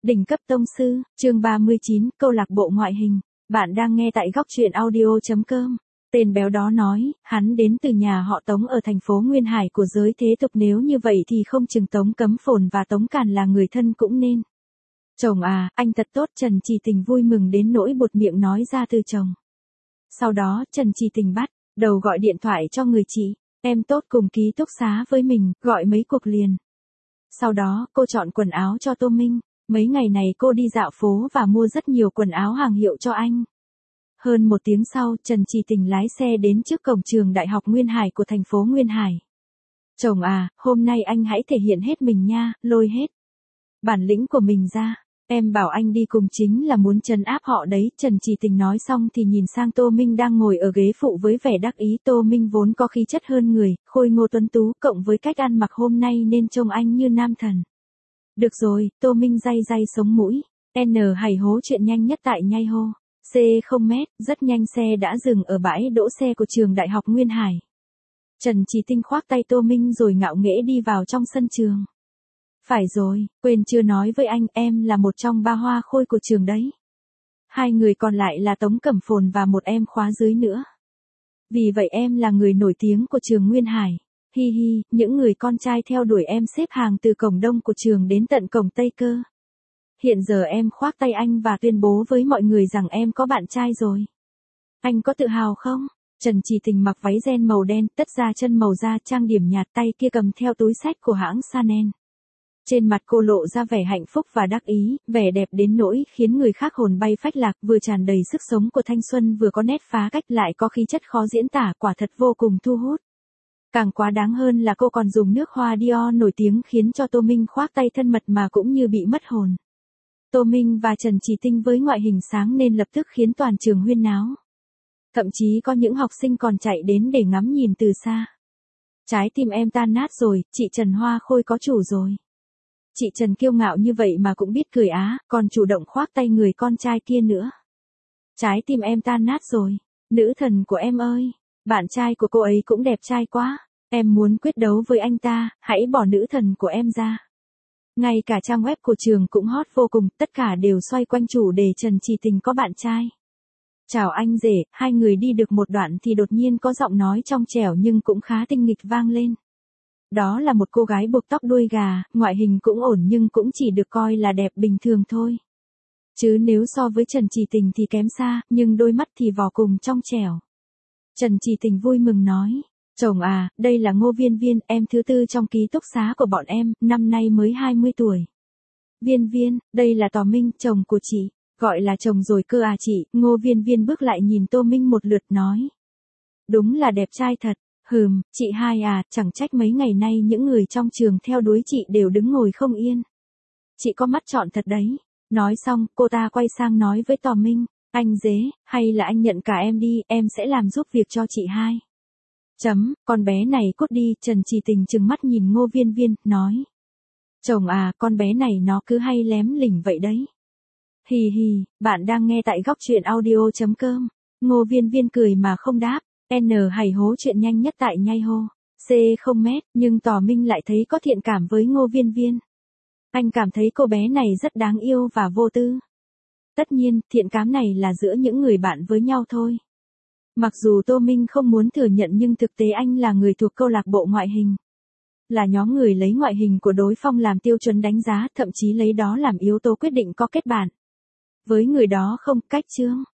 Đỉnh cấp tông sư, chương 39, câu lạc bộ ngoại hình. Bạn đang nghe tại góc truyện audio.com. Tên béo đó nói, hắn đến từ nhà họ Tống ở thành phố Nguyên Hải của giới thế tục, nếu như vậy thì không chừng Tống Cấm Phồn và Tống Càn là người thân cũng nên. Chồng à, anh thật tốt. Trần Trì Tình vui mừng đến nỗi buột miệng nói ra từ chồng. Sau đó Trần Trì Tình bắt đầu gọi điện thoại cho người chị, em tốt cùng ký túc xá với mình, gọi mấy cuộc liền. Sau đó cô chọn quần áo cho Tô Minh. Mấy ngày này cô đi dạo phố và mua rất nhiều quần áo hàng hiệu cho anh. Hơn một tiếng sau, Trần Trì Tình lái xe đến trước cổng trường Đại học Nguyên Hải của thành phố Nguyên Hải. Chồng à, hôm nay anh hãy thể hiện hết mình nha, lôi hết bản lĩnh của mình ra. Em bảo anh đi cùng chính là muốn trấn áp họ đấy. Trần Trì Tình nói xong thì nhìn sang Tô Minh đang ngồi ở ghế phụ với vẻ đắc ý. Tô Minh vốn có khí chất hơn người, khôi ngô tuấn tú, cộng với cách ăn mặc hôm nay nên trông anh như nam thần. Được rồi, Tô Minh day sống mũi. N hày hố chuyện nhanh nhất tại nhai hô. C không mét, rất nhanh xe đã dừng ở bãi đỗ xe của trường Đại học Nguyên Hải. Trần Trì Tình khoác tay Tô Minh rồi ngạo nghễ đi vào trong sân trường. Phải rồi, quên chưa nói với anh, em là một trong ba hoa khôi của trường đấy. Hai người còn lại là Tống Cẩm Phồn và một em khóa dưới nữa. Vì vậy em là người nổi tiếng của trường Nguyên Hải. Hi hi, những người con trai theo đuổi em xếp hàng từ cổng đông của trường đến tận cổng tây cơ. Hiện giờ em khoác tay anh và tuyên bố với mọi người rằng em có bạn trai rồi. Anh có tự hào không? Trần Trì Tình mặc váy ren màu đen, tất da chân màu da, trang điểm nhạt, tay kia cầm theo túi xách của hãng Chanel. Trên mặt cô lộ ra vẻ hạnh phúc và đắc ý, vẻ đẹp đến nỗi khiến người khác hồn bay phách lạc, vừa tràn đầy sức sống của thanh xuân vừa có nét phá cách, lại có khí chất khó diễn tả, quả thật vô cùng thu hút. Càng quá đáng hơn là cô còn dùng nước hoa Dior nổi tiếng khiến cho Tô Minh khoác tay thân mật mà cũng như bị mất hồn. Tô Minh và Trần Trì Tình với ngoại hình sáng nên lập tức khiến toàn trường huyên náo. Thậm chí có những học sinh còn chạy đến để ngắm nhìn từ xa. Trái tim em tan nát rồi, chị Trần hoa khôi có chủ rồi. Chị Trần kiêu ngạo như vậy mà cũng biết cười á, còn chủ động khoác tay người con trai kia nữa. Trái tim em tan nát rồi, nữ thần của em ơi, bạn trai của cô ấy cũng đẹp trai quá, em muốn quyết đấu với anh ta, hãy bỏ nữ thần của em ra. Ngay cả trang web của trường cũng hot vô cùng, tất cả đều xoay quanh chủ đề Trần Trì Tình có bạn trai. Chào anh rể, hai người đi được một đoạn thì đột nhiên có giọng nói trong trẻo nhưng cũng khá tinh nghịch vang lên. Đó là một cô gái buộc tóc đuôi gà, ngoại hình cũng ổn nhưng cũng chỉ được coi là đẹp bình thường thôi. Chứ nếu so với Trần Trì Tình thì kém xa, nhưng đôi mắt thì vò cùng trong trẻo. Trần Trì Tình vui mừng nói, chồng à, đây là Ngô Viên Viên, em thứ tư trong ký túc xá của bọn em, năm nay mới 20 tuổi. Viên Viên, đây là Tò Minh, chồng của chị, gọi là chồng rồi cơ à chị. Ngô Viên Viên bước lại nhìn Tô Minh một lượt nói. Đúng là đẹp trai thật. Chị hai à, chẳng trách mấy ngày nay những người trong trường theo đuổi chị đều đứng ngồi không yên. Chị có mắt trọn thật đấy. Nói xong, cô ta quay sang nói với Tò Minh, anh dế, hay là anh nhận cả em đi, em sẽ làm giúp việc cho chị hai. Con bé này cút đi. Trần Trì Tình trừng mắt nhìn Ngô Viên Viên, nói. Chồng à, con bé này nó cứ hay lém lỉnh vậy đấy. Hì hì, bạn đang nghe tại góc truyện audio.com. Ngô Viên Viên cười mà không đáp. N hày hố chuyện nhanh nhất tại nhai hô. C không mét, nhưng Tò Minh lại thấy có thiện cảm với Ngô Viên Viên. Anh cảm thấy cô bé này rất đáng yêu và vô tư. Tất nhiên, thiện cảm này là giữa những người bạn với nhau thôi. Mặc dù Tô Minh không muốn thừa nhận nhưng thực tế anh là người thuộc câu lạc bộ ngoại hình. Là nhóm người lấy ngoại hình của đối phương làm tiêu chuẩn đánh giá, thậm chí lấy đó làm yếu tố quyết định có kết bạn với người đó không. Cách chương